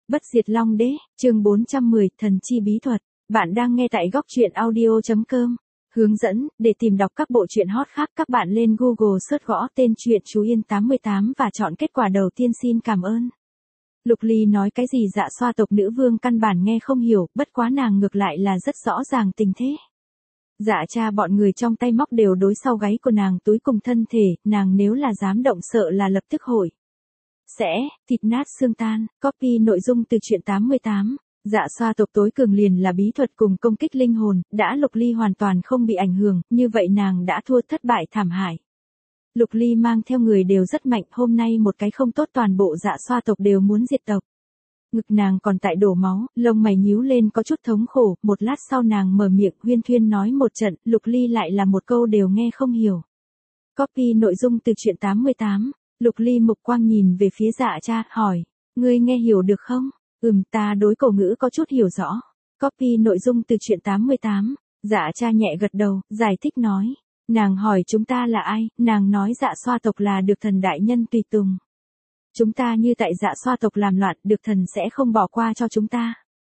Bất diệt Long Đế, chương 410, Thần chi bí thuật. Bạn đang nghe tại góc truyện audio.com. Hướng dẫn, để tìm đọc các bộ truyện hot khác các bạn lên Google search gõ tên truyện Chú Yên 88 và chọn kết quả đầu tiên. Xin cảm ơn. Lục Ly nói cái gì Dạ Xoa tộc nữ vương căn bản nghe không hiểu, bất quá nàng ngược lại là rất rõ ràng tình thế. Dạ cha bọn người trong tay móc đều đối sau gáy của nàng túi cùng thân thể, nàng nếu là dám động sợ là lập tức hội thịt nát xương tan. Copy nội dung từ truyện 88. Dạ Xoa tộc tối cường liền là bí thuật cùng công kích linh hồn, đã Lục Ly hoàn toàn không bị ảnh hưởng, như vậy nàng đã thua thất bại thảm hại. Lục Ly mang theo người đều rất mạnh, hôm nay một cái không tốt toàn bộ Dạ Xoa tộc đều muốn diệt tộc. Ngực nàng còn tại đổ máu, lông mày nhíu lên có chút thống khổ, một lát sau nàng mở miệng huyên thuyên nói một trận, Lục Ly lại là một câu đều nghe không hiểu. Copy nội dung từ truyện 88. Lục Ly mục quang nhìn về phía Dạ cha, hỏi, ngươi nghe hiểu được không? Ta đối cổ ngữ có chút hiểu rõ. Copy nội dung từ truyện 88. Dạ cha nhẹ gật đầu, giải thích nói. Nàng hỏi chúng ta là ai, nàng nói Dạ Xoa tộc là được thần đại nhân tùy tùng. Chúng ta như tại Dạ Xoa tộc làm loạn, được thần sẽ không bỏ qua cho chúng ta.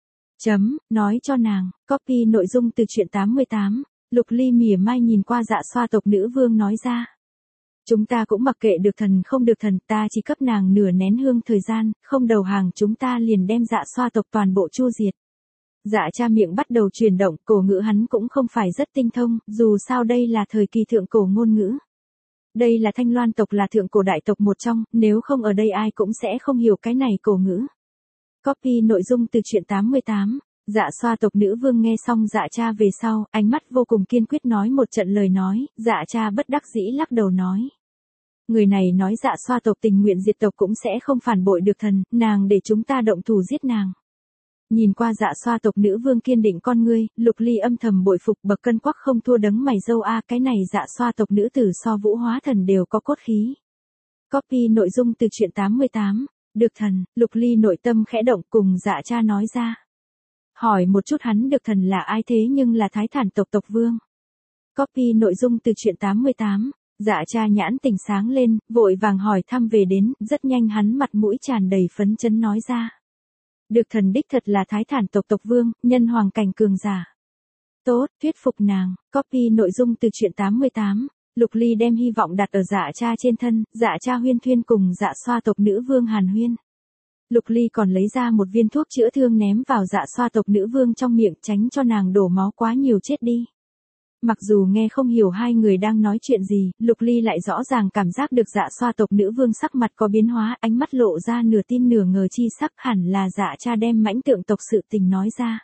Nói cho nàng. Copy nội dung từ truyện 88. Lục Ly mỉa mai nhìn qua Dạ Xoa tộc nữ vương nói ra. Chúng ta cũng mặc kệ được thần không được thần, ta chỉ cấp nàng nửa nén hương thời gian, không đầu hàng chúng ta liền đem Dạ Xoa tộc toàn bộ chu diệt. Dạ cha miệng bắt đầu chuyển động, cổ ngữ hắn cũng không phải rất tinh thông, dù sao đây là thời kỳ thượng cổ ngôn ngữ. Đây là Thanh Loan tộc là thượng cổ đại tộc một trong, nếu không ở đây ai cũng sẽ không hiểu cái này cổ ngữ. Copy nội dung từ truyện 88. Dạ Xoa tộc nữ vương nghe xong Dạ cha về sau, ánh mắt vô cùng kiên quyết nói một trận lời nói, Dạ cha bất đắc dĩ lắc đầu nói. Người này nói Dạ Xoa tộc tình nguyện diệt tộc cũng sẽ không phản bội được thần, nàng để chúng ta động thủ giết nàng. Nhìn qua Dạ Xoa tộc nữ vương kiên định con ngươi, Lục Ly âm thầm bội phục bậc cân quắc không thua đấng mày râu a, cái này Dạ Xoa tộc nữ tử so Vũ Hóa thần đều có cốt khí. Copy nội dung từ truyện 88. Được thần, Lục Ly nội tâm khẽ động cùng Dạ cha nói ra. Hỏi một chút hắn được thần là ai thế nhưng là Thái Thản tộc tộc vương. Copy nội dung từ truyện 88. Dạ cha nhãn tỉnh sáng lên, vội vàng hỏi thăm về đến, rất nhanh hắn mặt mũi tràn đầy phấn chấn nói ra. Được thần đích thật là Thái Thản tộc tộc vương, nhân hoàng cảnh cường giả. Tốt, thuyết phục nàng. Copy nội dung từ truyện 88. Lục Ly đem hy vọng đặt ở Dạ cha trên thân, Dạ cha huyên thuyên cùng Dạ Xoa tộc nữ vương hàn huyên. Lục Ly còn lấy ra một viên thuốc chữa thương ném vào Dạ Xoa tộc nữ vương trong miệng tránh cho nàng đổ máu quá nhiều chết đi. Mặc dù nghe không hiểu hai người đang nói chuyện gì, Lục Ly lại rõ ràng cảm giác được Dạ Xoa tộc nữ vương sắc mặt có biến hóa, ánh mắt lộ ra nửa tin nửa ngờ chi sắc, hẳn là Dạ cha đem mãnh tượng tộc sự tình nói ra.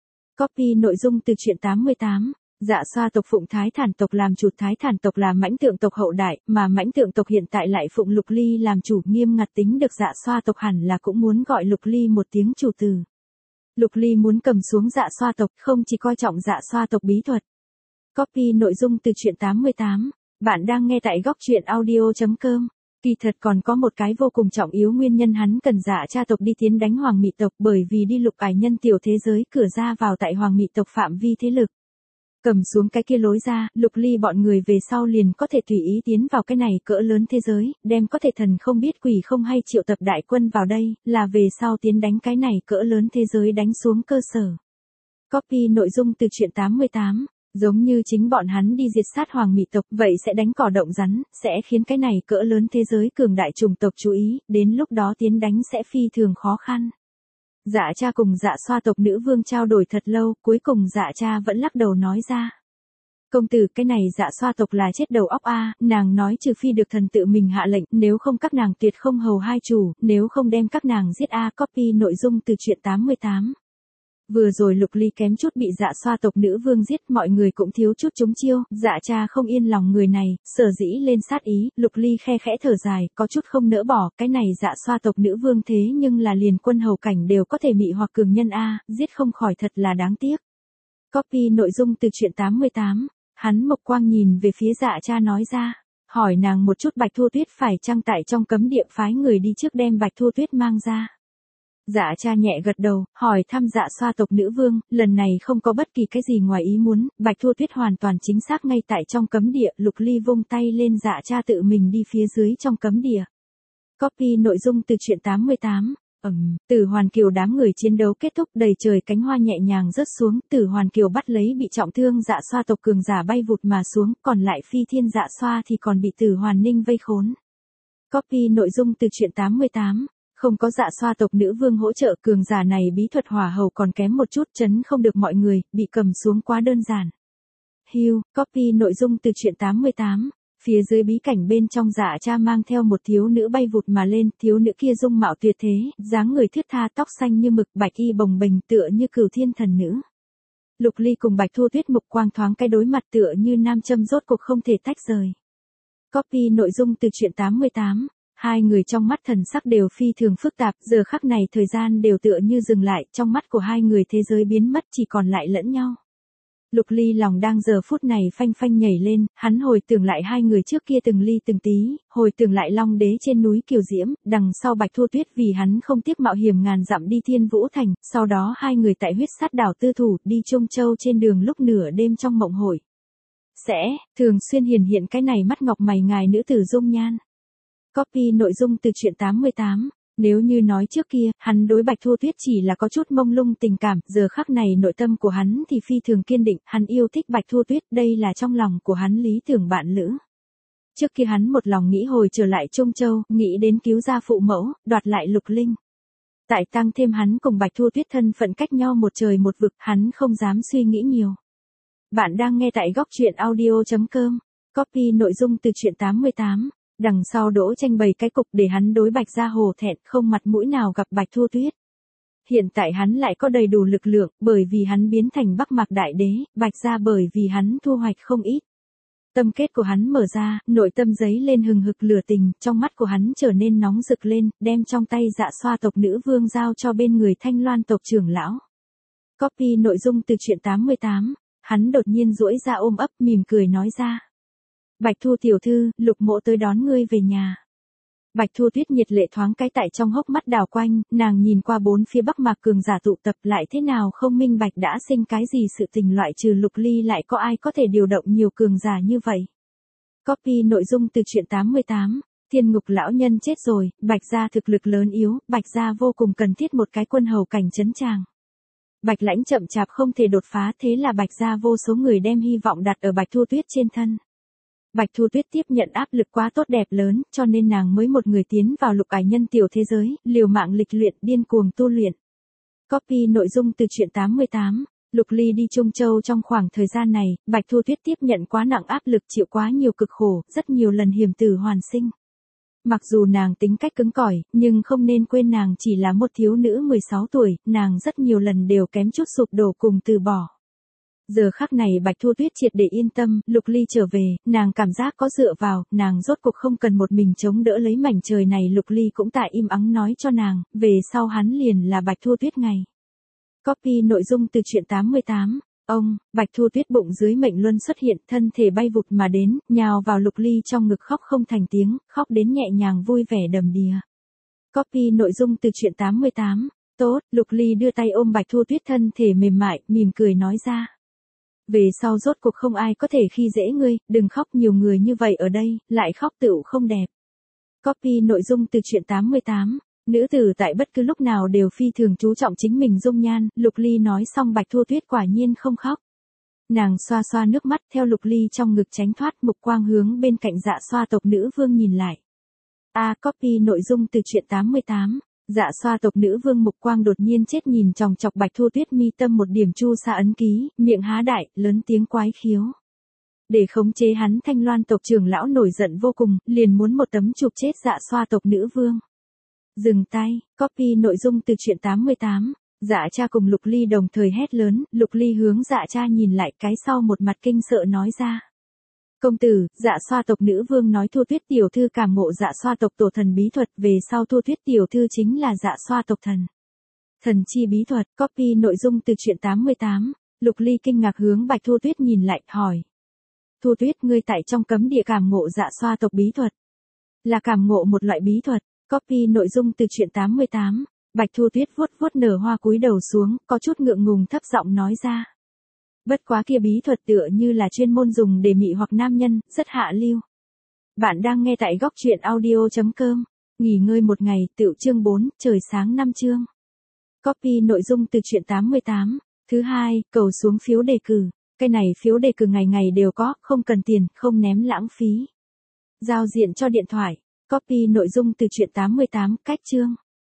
Copy nội dung từ truyện 88. Dạ Xoa tộc phụng Thái Thản tộc làm chủ, Thái Thản tộc là mãnh tượng tộc hậu đại, mà mãnh tượng tộc hiện tại lại phụng Lục Ly làm chủ, nghiêm ngặt tính được Dạ Xoa tộc hẳn là cũng muốn gọi Lục Ly một tiếng chủ từ. Lục Ly muốn cầm xuống Dạ Xoa tộc, không chỉ coi trọng Dạ Xoa tộc bí thuật. Copy nội dung từ truyện 88. Bạn đang nghe tại góc truyện audio.com. Kỳ thật còn có một cái vô cùng trọng yếu nguyên nhân hắn cần Dạ cha tộc đi tiến đánh Hoàng Mị tộc, bởi vì đi lục ải nhân tiểu thế giới cửa ra vào tại Hoàng Mị tộc phạm vi thế lực. Cầm xuống cái kia lối ra, Lục Ly bọn người về sau liền có thể tùy ý tiến vào cái này cỡ lớn thế giới, đem có thể thần không biết quỷ không hay triệu tập đại quân vào đây, là về sau tiến đánh cái này cỡ lớn thế giới đánh xuống cơ sở. Copy nội dung từ truyện 88. Giống như chính bọn hắn đi diệt sát Hoàng Mị tộc, vậy sẽ đánh cỏ động rắn, sẽ khiến cái này cỡ lớn thế giới cường đại chủng tộc chú ý, đến lúc đó tiến đánh sẽ phi thường khó khăn. Dạ cha cùng Dạ Xoa tộc nữ vương trao đổi thật lâu, cuối cùng Dạ cha vẫn lắc đầu nói ra. Công tử, cái này Dạ Xoa tộc là chết đầu óc a, nàng nói trừ phi được thần tự mình hạ lệnh, nếu không các nàng tuyệt không hầu hai chủ, nếu không đem các nàng giết a. Copy nội dung từ truyện 88. Vừa rồi Lục Ly kém chút bị Dạ Xoa tộc nữ vương giết, mọi người cũng thiếu chút trúng chiêu, Dạ cha không yên lòng người này, sở dĩ lên sát ý, Lục Ly khe khẽ thở dài, có chút không nỡ bỏ, cái này Dạ Xoa tộc nữ vương thế nhưng là liền quân hầu cảnh đều có thể mị hoặc cường nhân a, giết không khỏi thật là đáng tiếc. Copy nội dung từ truyện 88. Hắn mộc quang nhìn về phía Dạ cha nói ra, hỏi nàng một chút Bạch Thu Tuyết phải chăng tại trong cấm địa phái người đi trước đem Bạch Thu Tuyết mang ra. Dạ cha nhẹ gật đầu, hỏi thăm Dạ Xoa tộc nữ vương, lần này không có bất kỳ cái gì ngoài ý muốn, Bạch Thu Tuyết hoàn toàn chính xác ngay tại trong cấm địa, Lục Ly vung tay lên Dạ cha tự mình đi phía dưới trong cấm địa. Copy nội dung từ truyện 88. Tử Hoàn Kiều đám người chiến đấu kết thúc, đầy trời cánh hoa nhẹ nhàng rớt xuống, Tử Hoàn Kiều bắt lấy bị trọng thương Dạ Xoa tộc cường giả bay vụt mà xuống, còn lại Phi Thiên Dạ Xoa thì còn bị Tử Hoàn Ninh vây khốn. Copy nội dung từ truyện 88. Không có Dạ Xoa tộc nữ vương hỗ trợ, cường giả này bí thuật hỏa hầu còn kém một chút, trấn không được mọi người, bị cầm xuống quá đơn giản. Copy nội dung từ truyện 88. Phía dưới bí cảnh bên trong Dạ Cha mang theo một thiếu nữ bay vụt mà lên, thiếu nữ kia dung mạo tuyệt thế, dáng người thướt tha, tóc xanh như mực, bạch y bồng bềnh tựa như cửu thiên thần nữ. Lục Ly cùng Bạch Thu Tuyết mục quang thoáng cái đối mặt tựa như nam châm, rốt cuộc không thể tách rời. Copy nội dung từ truyện 88. Hai người trong mắt thần sắc đều phi thường phức tạp, giờ khắc này thời gian đều tựa như dừng lại, trong mắt của hai người thế giới biến mất, chỉ còn lại lẫn nhau. Lục Ly lòng đang giờ phút này phanh phanh nhảy lên, hắn hồi tưởng lại hai người trước kia từng ly từng tí, hồi tưởng lại Long Đế trên núi Kiều Diễm, đằng sau Bạch Thu Tuyết vì hắn không tiếc mạo hiểm ngàn dặm đi Thiên Vũ Thành, sau đó hai người tại huyết sát đảo tư thủ, đi Trung Châu trên đường lúc nửa đêm trong mộng hội. Thường xuyên hiện cái này mắt ngọc mày ngài nữ tử dung nhan. Copy nội dung từ truyện 88. Nếu như nói trước kia, hắn đối Bạch Thu Tuyết chỉ là có chút mông lung tình cảm, giờ khắc này nội tâm của hắn thì phi thường kiên định, hắn yêu thích Bạch Thu Tuyết, đây là trong lòng của hắn lý tưởng bạn lữ. Trước kia hắn một lòng nghĩ hồi trở lại Trung Châu, nghĩ đến cứu gia phụ mẫu, đoạt lại Lục Linh. Tại tăng thêm hắn cùng Bạch Thu Tuyết thân phận cách nhau một trời một vực, hắn không dám suy nghĩ nhiều. Bạn đang nghe tại góc truyện audio.com. Copy nội dung từ truyện 88. Đằng sau Đỗ Tranh bày cái cục để hắn đối Bạch gia hổ thẹn, không mặt mũi nào gặp Bạch Thu Tuyết. Hiện tại hắn lại có đầy đủ lực lượng, bởi vì hắn biến thành Bắc Mạc Đại Đế, Bạch gia bởi vì hắn thu hoạch không ít. Tâm kết của hắn mở ra, nội tâm giấy lên hừng hực lửa tình, trong mắt của hắn trở nên nóng rực lên, đem trong tay Dạ Xoa tộc nữ vương giao cho bên người Thanh Loan tộc trưởng lão. Copy nội dung từ truyện 88. Hắn đột nhiên duỗi ra ôm ấp, mỉm cười nói ra. Bạch Thu tiểu thư, Lục mộ tới đón ngươi về nhà. Bạch Thu Tuyết nhiệt lệ thoáng cái tại trong hốc mắt đảo quanh, nàng nhìn qua bốn phía Bắc Mạc cường giả tụ tập, lại thế nào không minh bạch đã sinh cái gì sự tình, loại trừ Lục Ly lại có ai có thể điều động nhiều cường giả như vậy. Copy nội dung từ truyện 88. Thiên Ngục lão nhân chết rồi, Bạch gia thực lực lớn yếu, Bạch gia vô cùng cần thiết một cái quân hầu cảnh trấn tràng. Bạch Lãnh chậm chạp không thể đột phá, thế là Bạch gia vô số người đem hy vọng đặt ở Bạch Thu Tuyết trên thân. Bạch Thu Tuyết tiếp nhận áp lực quá tốt đẹp lớn, cho nên nàng mới một người tiến vào lục ải nhân tiểu thế giới, liều mạng lịch luyện, điên cuồng tu luyện. Copy nội dung từ truyện 88. Lục Ly đi Trung Châu trong khoảng thời gian này, Bạch Thu Tuyết tiếp nhận quá nặng áp lực, chịu quá nhiều cực khổ, rất nhiều lần hiểm tử hoàn sinh. Mặc dù nàng tính cách cứng cỏi, nhưng không nên quên nàng chỉ là một thiếu nữ 16 tuổi, nàng rất nhiều lần đều kém chút sụp đổ cùng từ bỏ. Giờ khắc này Bạch Thu Tuyết triệt để yên tâm, Lục Ly trở về, nàng cảm giác có dựa vào, nàng rốt cuộc không cần một mình chống đỡ lấy mảnh trời này. Lục Ly cũng tại im ắng nói cho nàng, về sau hắn liền là Bạch Thu Tuyết ngày. Copy nội dung từ truyện 88. Bạch Thu Tuyết bụng dưới mệnh luân xuất hiện, thân thể bay vụt mà đến, nhào vào Lục Ly trong ngực khóc không thành tiếng, khóc đến nhẹ nhàng vui vẻ đầm đìa. Copy nội dung từ truyện 88. Tốt, Lục Ly đưa tay ôm Bạch Thu Tuyết, thân thể mềm mại, mỉm cười nói ra. Về sau rốt cuộc không ai có thể khi dễ ngươi, đừng khóc, nhiều người như vậy ở đây, lại khóc tựu không đẹp. Copy nội dung từ truyện 88. Nữ tử tại bất cứ lúc nào đều phi thường chú trọng chính mình dung nhan, Lục Ly nói xong Bạch Thu Tuyết quả nhiên không khóc. Nàng xoa xoa nước mắt theo Lục Ly trong ngực tránh thoát, mục quang hướng bên cạnh Dạ Xoa tộc nữ vương nhìn lại. Copy nội dung từ truyện 88. Dạ Xoa tộc nữ vương mục quang đột nhiên chết nhìn chòng chọc Bạch Thu Tuyết, mi tâm một điểm chu sa ấn ký, miệng há đại, lớn tiếng quái khiếu. Để khống chế hắn, Thanh Loan tộc trưởng lão nổi giận vô cùng, liền muốn một tấm chụp chết Dạ Xoa tộc nữ vương. Dừng tay. Copy nội dung từ truyện 88. Dạ Cha cùng Lục Ly đồng thời hét lớn, Lục Ly hướng Dạ Cha nhìn lại, cái sau một mặt kinh sợ nói ra. Công tử, Dạ Xoa tộc nữ vương nói Thu Tuyết tiểu thư cảm ngộ Dạ Xoa tộc tổ thần bí thuật, về sau Thu Tuyết tiểu thư chính là Dạ Xoa tộc thần. Thần chi bí thuật. Copy nội dung từ truyện 88. Lục Ly kinh ngạc hướng Bạch Thu Tuyết nhìn lại, hỏi. Thu Tuyết, ngươi tại trong cấm địa cảm ngộ Dạ Xoa tộc bí thuật. Là cảm ngộ một loại bí thuật. Copy nội dung từ truyện 88. Bạch Thu Tuyết vuốt vuốt nở hoa cúi đầu xuống, có chút ngượng ngùng thấp giọng nói ra. Bất quá kia bí thuật tựa như là chuyên môn dùng để mị hoặc nam nhân, rất hạ lưu. Bạn đang nghe tại góc truyện audio.com. Nghỉ ngơi một ngày, tựu chương 4, trời sáng 5 chương. Copy nội dung từ truyện 88. Thứ hai, cầu xuống phiếu đề cử. Cái này phiếu đề cử ngày ngày đều có, không cần tiền, không ném lãng phí. Giao diện cho điện thoại. Copy nội dung từ truyện 88, cách chương.